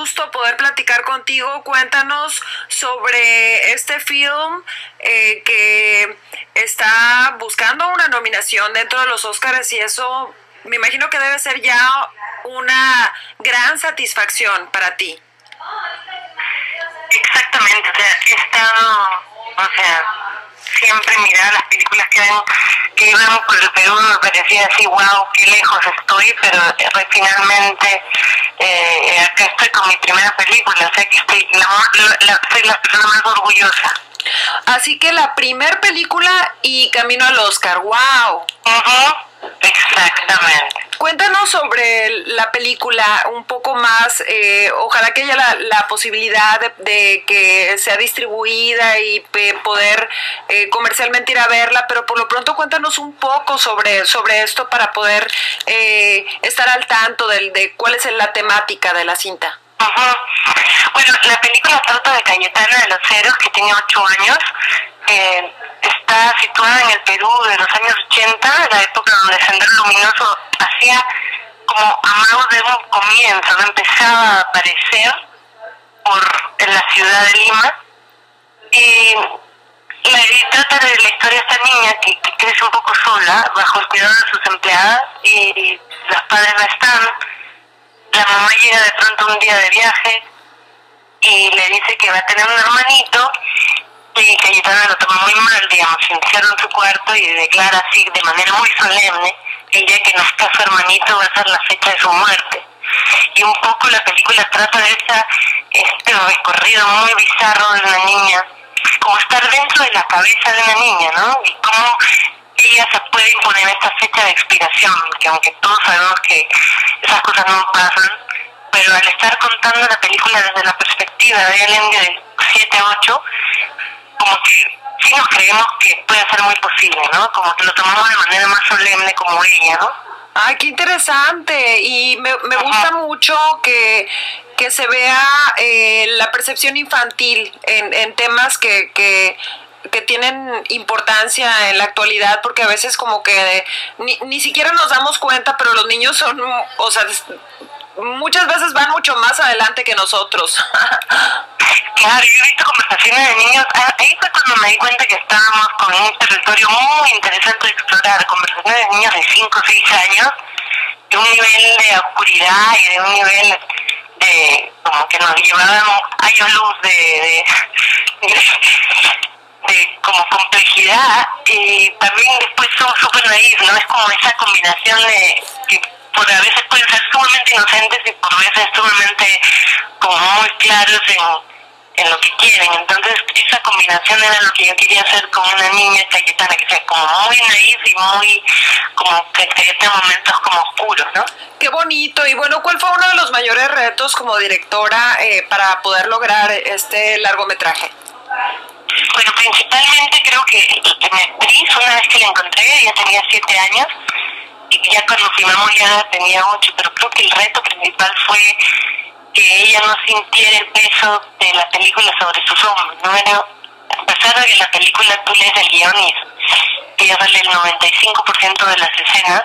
gusto poder platicar contigo. Cuéntanos sobre este film que está buscando una nominación dentro de los Óscares y eso me imagino que debe ser ya una gran satisfacción para ti. Exactamente, o sea, he estado, siempre mirar las películas que íbamos por el Perú, me parecía así, wow, qué lejos estoy, pero finalmente acá estoy con mi primera película, o sea que estoy soy la persona más orgullosa. Así que la primer película y camino al Oscar, wow. Exactamente. Cuéntanos sobre la película un poco más, ojalá que haya la posibilidad de que sea distribuida y poder comercialmente ir a verla, pero por lo pronto cuéntanos un poco sobre esto para poder estar al tanto de cuál es la temática de la cinta. Bueno, la película trata de Cayetana de los Heros, que tiene 8 años. Está situada en el Perú de los años 80, la época donde Sendero Luminoso hacía como amago de un comienzo, no empezaba a aparecer en la ciudad de Lima. Y trata de la historia de esta niña que crece un poco sola, bajo el cuidado de sus empleadas, y los padres no están. La mamá llega de pronto un día de viaje y le dice que va a tener un hermanito, y Cayetana lo toma muy mal, digamos, se encierra en su cuarto y declara así de manera muy solemne que el día que nazca su hermanito va a ser la fecha de su muerte. Y un poco la película trata de este recorrido muy bizarro de una niña, como estar dentro de la cabeza de una niña, ¿no? Y cómo ella se puede imponer esta fecha de expiración, que aunque todos sabemos que esas cosas no pasan, pero al estar contando la película desde la perspectiva de alguien de 7 a 8, como que sí nos creemos que puede ser muy posible, ¿no? Como que lo tomamos de manera más solemne como ella, ¿no? Ay, qué interesante. Y me gusta mucho que se vea la percepción infantil en temas que tienen importancia en la actualidad, porque a veces como que ni siquiera nos damos cuenta, pero los niños son, o sea, muchas veces van mucho más adelante que nosotros. Claro, yo he visto conversaciones de niños, ahí fue cuando me di cuenta que estábamos con un territorio muy interesante de explorar, conversaciones de niños de 5 o 6 años, de un nivel de oscuridad y de un nivel de como que nos llevábamos años luz de como complejidad, y también después somos súper naivos, ¿no? Es como esa combinación de que por a veces pueden ser sumamente inocentes y por veces sumamente como muy claros en lo que quieren. Entonces esa combinación era lo que yo quería hacer con una niña Cayetana, que sea como muy naif y muy como que tenga momentos como oscuros, ¿no? Qué bonito. Y bueno, ¿cuál fue uno de los mayores retos como directora para poder lograr este largometraje? Bueno, principalmente creo que mi actriz, una vez que la encontré, ella tenía 7 años, y ya cuando filmamos ya tenía 8, pero creo que el reto principal fue que ella no sintiera el peso de la película sobre sus hombros, ¿no? A pesar de que la película tú lees el guión y ella sale el 95% de las escenas,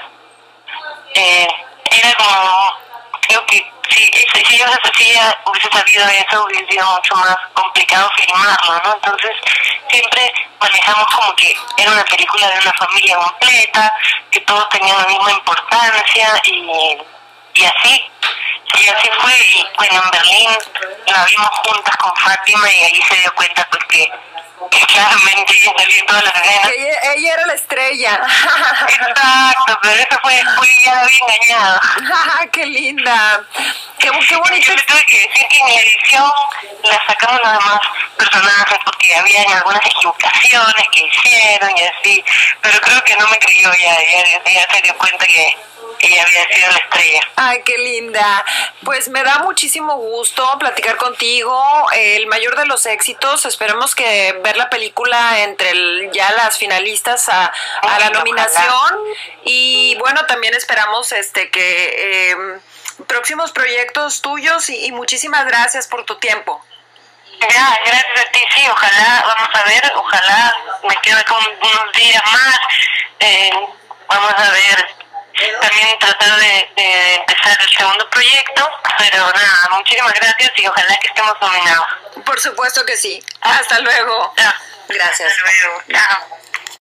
era como, creo que si ella hubiese sabido eso, hubiese sido mucho más complicado filmarlo, ¿no? Entonces siempre manejamos como que era una película de una familia completa, que todos tenían la misma importancia, y así fue. Y bueno, en Berlín la vimos juntas con Fátima, y ahí se dio cuenta pues que claramente ella salió en todas las escenas. Ella era la estrella. Exacto, pero eso fue ya la había engañado. ¡Qué linda! ¡Qué bonito! Yo le tuve que decir que en la edición la sacamos los demás personajes porque había algunas equivocaciones que hicieron y así, pero creo que no me creyó, ya se dio cuenta que ella había sido la estrella. Ay, qué linda. Pues me da muchísimo gusto platicar contigo. El mayor de los éxitos. Esperemos que ver la película entre ya las finalistas a la nominación. Ojalá. Y bueno, también esperamos que próximos proyectos tuyos y muchísimas gracias por tu tiempo. Ya, gracias a ti, sí, ojalá, vamos a ver, ojalá me quede con unos días más, vamos a ver también tratar de empezar el segundo proyecto, pero nada, muchísimas gracias y ojalá que estemos nominados. Por supuesto que sí. Hasta luego. Chao. Gracias. Hasta luego. Chao.